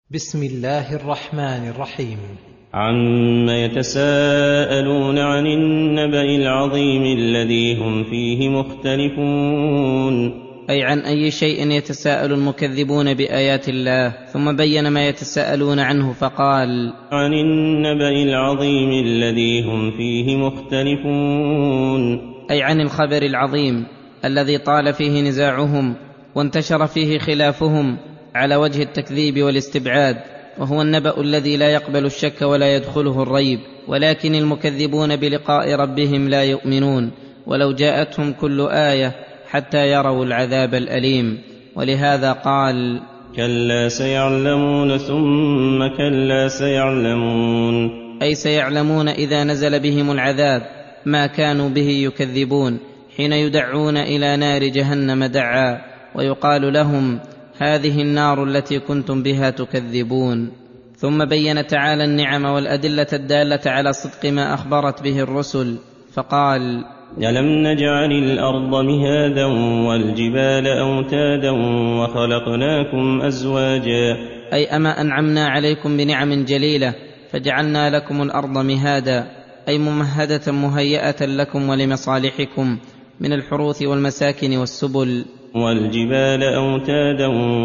بسم الله الرحمن الرحيم. عما يتساءلون عن النبأ العظيم الذي هم فيه مختلفون. أي عن أي شيء يتساءل المكذبون بآيات الله، ثم بين ما يتساءلون عنه فقال: عن النبأ العظيم الذي هم فيه مختلفون، أي عن الخبر العظيم الذي طال فيه نزاعهم وانتشر فيه خلافهم على وجه التكذيب والاستبعاد، وهو النبأ الذي لا يقبل الشك ولا يدخله الريب، ولكن المكذبون بلقاء ربهم لا يؤمنون ولو جاءتهم كل آية حتى يروا العذاب الأليم. ولهذا قال: كلا سيعلمون ثم كلا سيعلمون، أي سيعلمون إذا نزل بهم العذاب ما كانوا به يكذبون، حين يدعون إلى نار جهنم دعا ويقال لهم: هذه النار التي كنتم بها تكذبون. ثم بين تعالى النعم والأدلة الدالة على صدق ما أخبرت به الرسل فقال: ألم نجعل الأرض مهادا والجبال أوتادا وخلقناكم أزواجا، أي أما أنعمنا عليكم بنعم جليلة فجعلنا لكم الأرض مهادا، أي ممهدة مهيئة لكم ولمصالحكم من الحروث والمساكن والسبل، والجبال أوتادا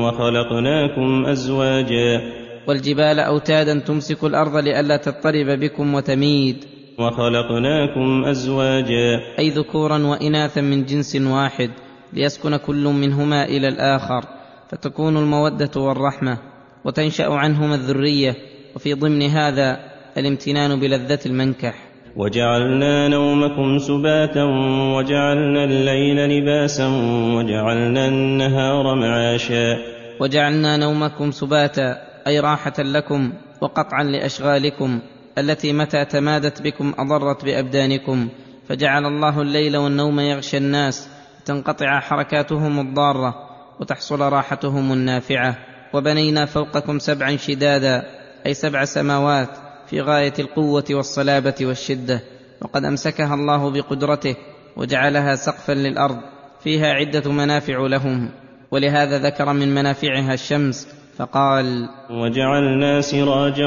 وخلقناكم أزواجا، والجبال أوتادا تمسك الأرض لئلا تضطرب بكم وتميد، وخلقناكم أزواجا، أي ذكورا وإناثا من جنس واحد ليسكن كل منهما إلى الآخر، فتكون المودة والرحمة وتنشأ عنهما الذرية، وفي ضمن هذا الامتنان بلذة المنكح. وجعلنا نومكم سباتا وجعلنا الليل لباسا وجعلنا النهار معاشا، وجعلنا نومكم سباتا أي راحة لكم وقطعا لأشغالكم التي متى تمادت بكم أضرت بأبدانكم، فجعل الله الليل والنوم يغشى الناس تنقطع حركاتهم الضارة وتحصل راحتهم النافعة. وبنينا فوقكم 7 شدادا أي 7 سماوات في غاية القوة والصلابة والشدة، وقد أمسكها الله بقدرته وجعلها سقفا للأرض فيها عدة منافع لهم، ولهذا ذكر من منافعها الشمس فقال: وجعلنا سراجا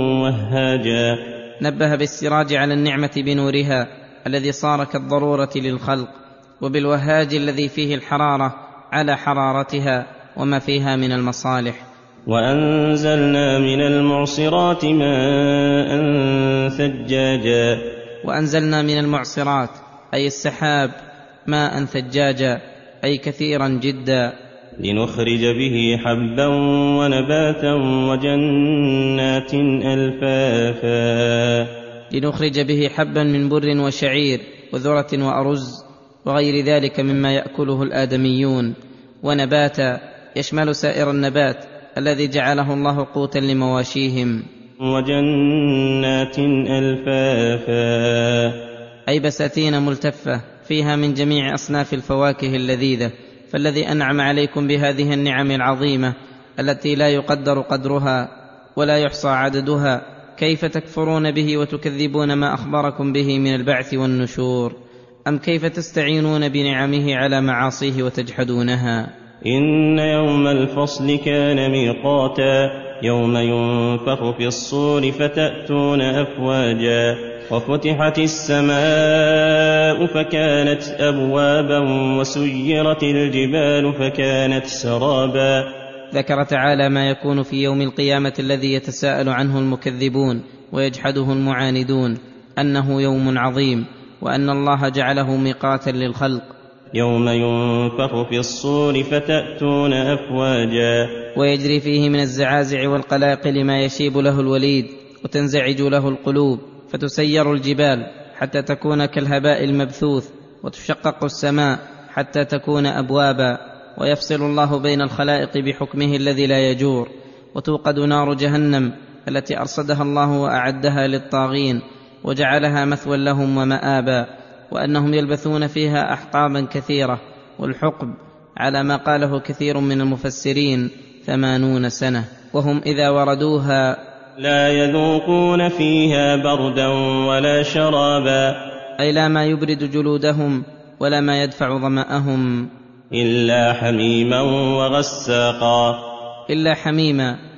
وهاجا، نبه بالسراج على النعمة بنورها الذي صار كالضرورة للخلق، وبالوهاج الذي فيه الحرارة على حرارتها وما فيها من المصالح. وأنزلنا من المعصرات ماء ثجاجا، وأنزلنا من المعصرات أي السحاب ماء ثجاجا أي كثيرا جدا، لنخرج به حبا ونباتا وجنات ألفافا، لنخرج به حبا من بر وشعير وذرة وأرز وغير ذلك مما يأكله الآدميون، ونباتا يشمل سائر النبات الذي جعله الله قوتا لمواشيهم، وجنات ألفافا أي بساتين ملتفة فيها من جميع أصناف الفواكه اللذيذة. فالذي أنعم عليكم بهذه النعم العظيمة التي لا يقدر قدرها ولا يحصى عددها، كيف تكفرون به وتكذبون ما أخبركم به من البعث والنشور؟ أم كيف تستعينون بنعمه على معاصيه وتجحدونها؟ إن يوم الفصل كان ميقاتا، يوم ينفخ في الصور فتأتون أفواجا، وفتحت السماء فكانت أبوابا وسيرت الجبال فكانت سرابا. ذكر تعالى ما يكون في يوم القيامة الذي يتساءل عنه المكذبون ويجحده المعاندون، أنه يوم عظيم، وأن الله جعله ميقاتا للخلق. يوم ينفخ في الصور فتأتون أفواجا، ويجري فيه من الزعازع والقلاقل ما يشيب له الوليد وتنزعج له القلوب، فتسير الجبال حتى تكون كالهباء المبثوث، وتشقق السماء حتى تكون أبوابا، ويفصل الله بين الخلائق بحكمه الذي لا يجور، وتوقد نار جهنم التي أرصدها الله وأعدها للطاغين وجعلها مثوى لهم ومآبا، وأنهم يلبثون فيها أحقابا كثيرة، والحقب على ما قاله كثير من المفسرين 80 سنة، وهم إذا وردوها لا يذوقون فيها بردا ولا شرابا، أي لا ما يبرد جلودهم ولا ما يدفع ظمأهم، إلا حميما وغساقا، إلا حميما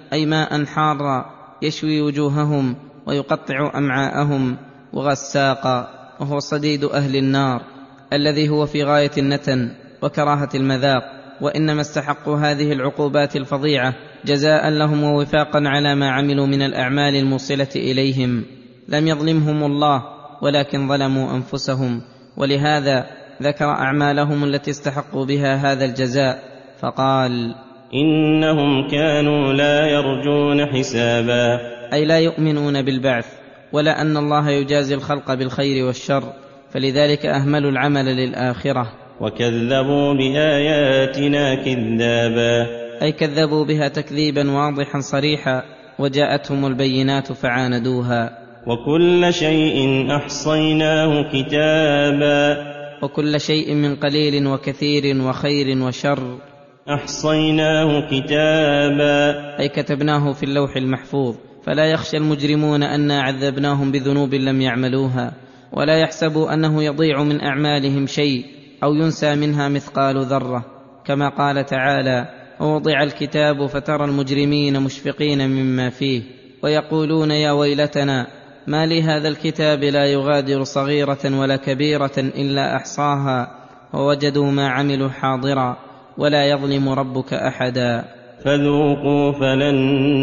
أي ماء حارا يشوي وجوههم ويقطع أمعاءهم، وغساقا وهو صديد أهل النار الذي هو في غاية النتن وكراهة المذاق. وإنما استحقوا هذه العقوبات الفظيعة جزاء لهم ووفاقا على ما عملوا من الأعمال الموصلة إليهم. لم يظلمهم الله ولكن ظلموا أنفسهم، ولهذا ذكر أعمالهم التي استحقوا بها هذا الجزاء فقال: إنهم كانوا لا يرجون حسابا، أي لا يؤمنون بالبعث ولا أن الله يجازي الخلق بالخير والشر، فلذلك أهملوا العمل للآخرة. وكذبوا بآياتنا كذابا، أي كذبوا بها تكذيبا واضحا صريحا، وجاءتهم البينات فعاندوها. وكل شيء أحصيناه كتابا، وكل شيء من قليل وكثير وخير وشر أحصيناه كتابا، أي كتبناه في اللوح المحفوظ، فلا يخشى المجرمون أنا عذبناهم بذنوب لم يعملوها، ولا يحسبوا أنه يضيع من أعمالهم شيء أو ينسى منها مثقال ذرة، كما قال تعالى: ووضع الكتاب فترى المجرمين مشفقين مما فيه ويقولون يا ويلتنا ما لهذا الكتاب لا يغادر صغيرة ولا كبيرة إلا أحصاها ووجدوا ما عملوا حاضرا ولا يظلم ربك أحدا. فذوقوا فلن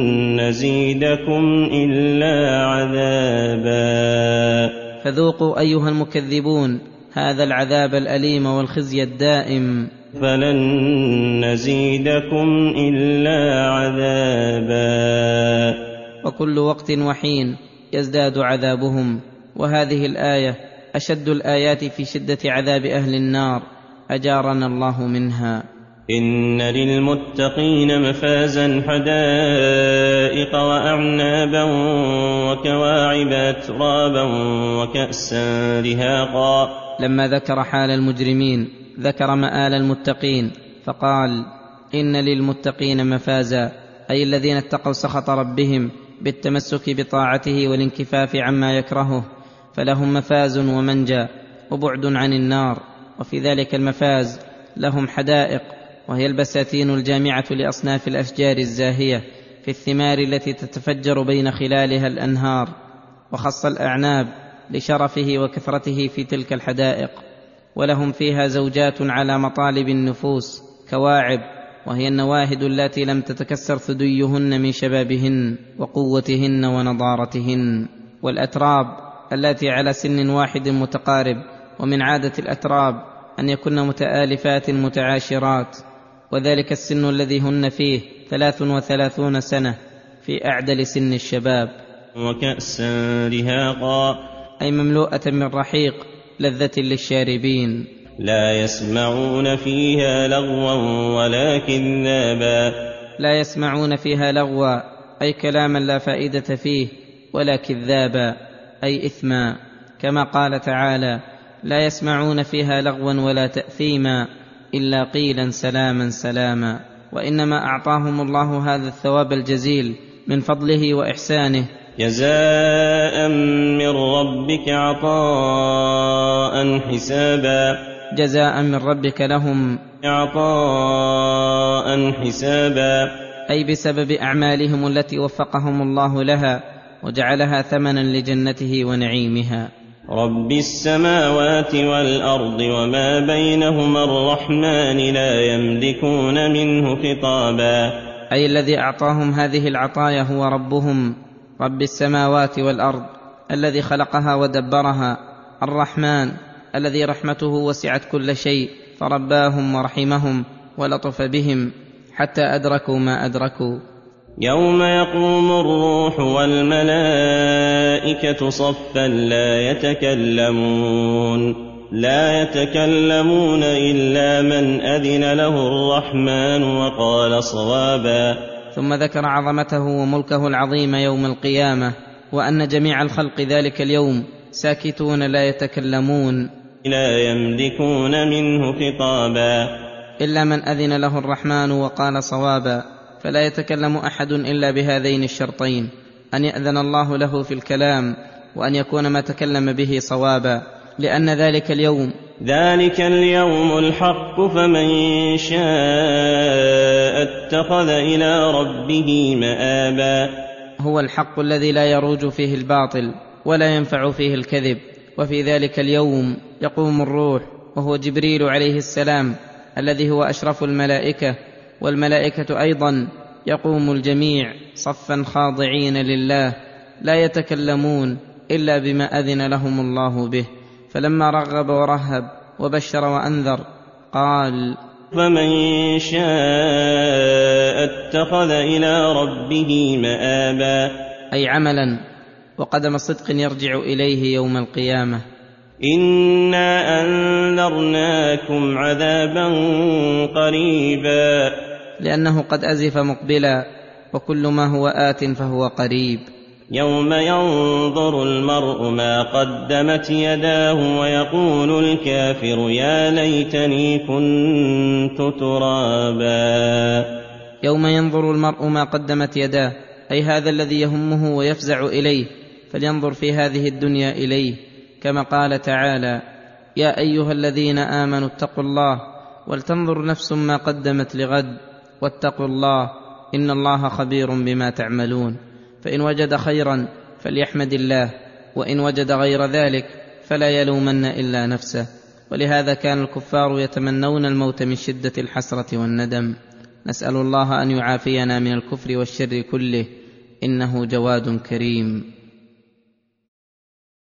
نزيدكم إلا عذابا، فذوقوا أيها المكذبون هذا العذاب الأليم والخزي الدائم. فلن نزيدكم إلا عذابا، وكل وقت وحين يزداد عذابهم. وهذه الآية أشد الآيات في شدة عذاب أهل النار، أجارنا الله منها. إن للمتقين مفازا حدائق وأعنابا وكواعب أترابا وكأسا دهاقا. لما ذكر حال المجرمين ذكر مآل المتقين فقال: إن للمتقين مفازا، أي الذين اتقوا سخط ربهم بالتمسك بطاعته والانكفاف عما يكرهه، فلهم مفاز ومنجى وبعد عن النار. وفي ذلك المفاز لهم حدائق، وهي البساتين الجامعة لأصناف الأشجار الزاهية في الثمار التي تتفجر بين خلالها الأنهار، وخص الأعناب لشرفه وكثرته في تلك الحدائق. ولهم فيها زوجات على مطالب النفوس، كواعب، وهي النواهد التي لم تتكسر ثديهن من شبابهن وقوتهن ونضارتهن، والأتراب التي على سن واحد متقارب، ومن عادة الأتراب أن يكن متآلفات متعاشرات، وذلك السن الذي هن فيه 33 سنة في أعدل سن الشباب. وكأسا دهاقا، أي مملوءة من رحيق لذة للشاربين. لا يسمعون فيها لغوا ولا كذابا، لا يسمعون فيها لغوا، أي كلاما لا فائدة فيه، ولا كذابا، أي إثما، كما قال تعالى: لا يسمعون فيها لغوا ولا تأثيما إلا قيلا سلاما سلاما. وإنما أعطاهم الله هذا الثواب الجزيل من فضله وإحسانه جزاء من ربك عطاء حسابا، جزاء من ربك لهم عطاء حسابا، أي بسبب أعمالهم التي وفقهم الله لها وجعلها ثمنا لجنته ونعيمها. رب السماوات والأرض وما بينهما الرحمن لا يملكون منه خطابا، أي الذي أعطاهم هذه العطايا هو ربهم، رب السماوات والأرض الذي خلقها ودبرها، الرحمن الذي رحمته وسعت كل شيء فرباهم ورحمهم ولطف بهم حتى أدركوا ما أدركوا. يوم يقوم الروح والملائكة صفا لا يتكلمون إلا من أذن له الرحمن وقال صوابا. ثم ذكر عظمته وملكه العظيم يوم القيامة، وأن جميع الخلق ذلك اليوم ساكتون لا يتكلمون، لا يملكون منه خطابا، إلا من أذن له الرحمن وقال صوابا. فلا يتكلم أحد إلا بهذين الشرطين: أن يأذن الله له في الكلام، وأن يكون ما تكلم به صوابا، لأن ذلك اليوم ذلك اليوم الحق فمن شاء اتخذ إلى ربه مآبا. هو الحق الذي لا يروج فيه الباطل ولا ينفع فيه الكذب. وفي ذلك اليوم يقوم الروح وهو جبريل عليه السلام الذي هو أشرف الملائكة، والملائكة أيضا يقوم الجميع صفا خاضعين لله لا يتكلمون إلا بما أذن لهم الله به. فلما رغب ورهب وبشر وأنذر قال فمن شاء اتخذ إلى ربه مآبا، أي عملا وقدم صدق يرجع إليه يوم القيامة. إنا أنذرناكم عذابا قريبا، لأنه قد أزف مقبلا، وكل ما هو آت فهو قريب. يوم ينظر المرء ما قدمت يداه ويقول الكافر يا ليتني كنت ترابا. يوم ينظر المرء ما قدمت يداه، أي هذا الذي يهمه ويفزع إليه، فلينظر في هذه الدنيا إليه، كما قال تعالى يا أيها الذين آمنوا اتقوا الله ولتنظر نفس ما قدمت لغد واتقوا الله إن الله خبير بما تعملون. فإن وجد خيرا فليحمد الله، وإن وجد غير ذلك فلا يلومن إلا نفسه. ولهذا كان الكفار يتمنون الموت من شدة الحسرة والندم. نسأل الله أن يعافينا من الكفر والشر كله، إنه جواد كريم.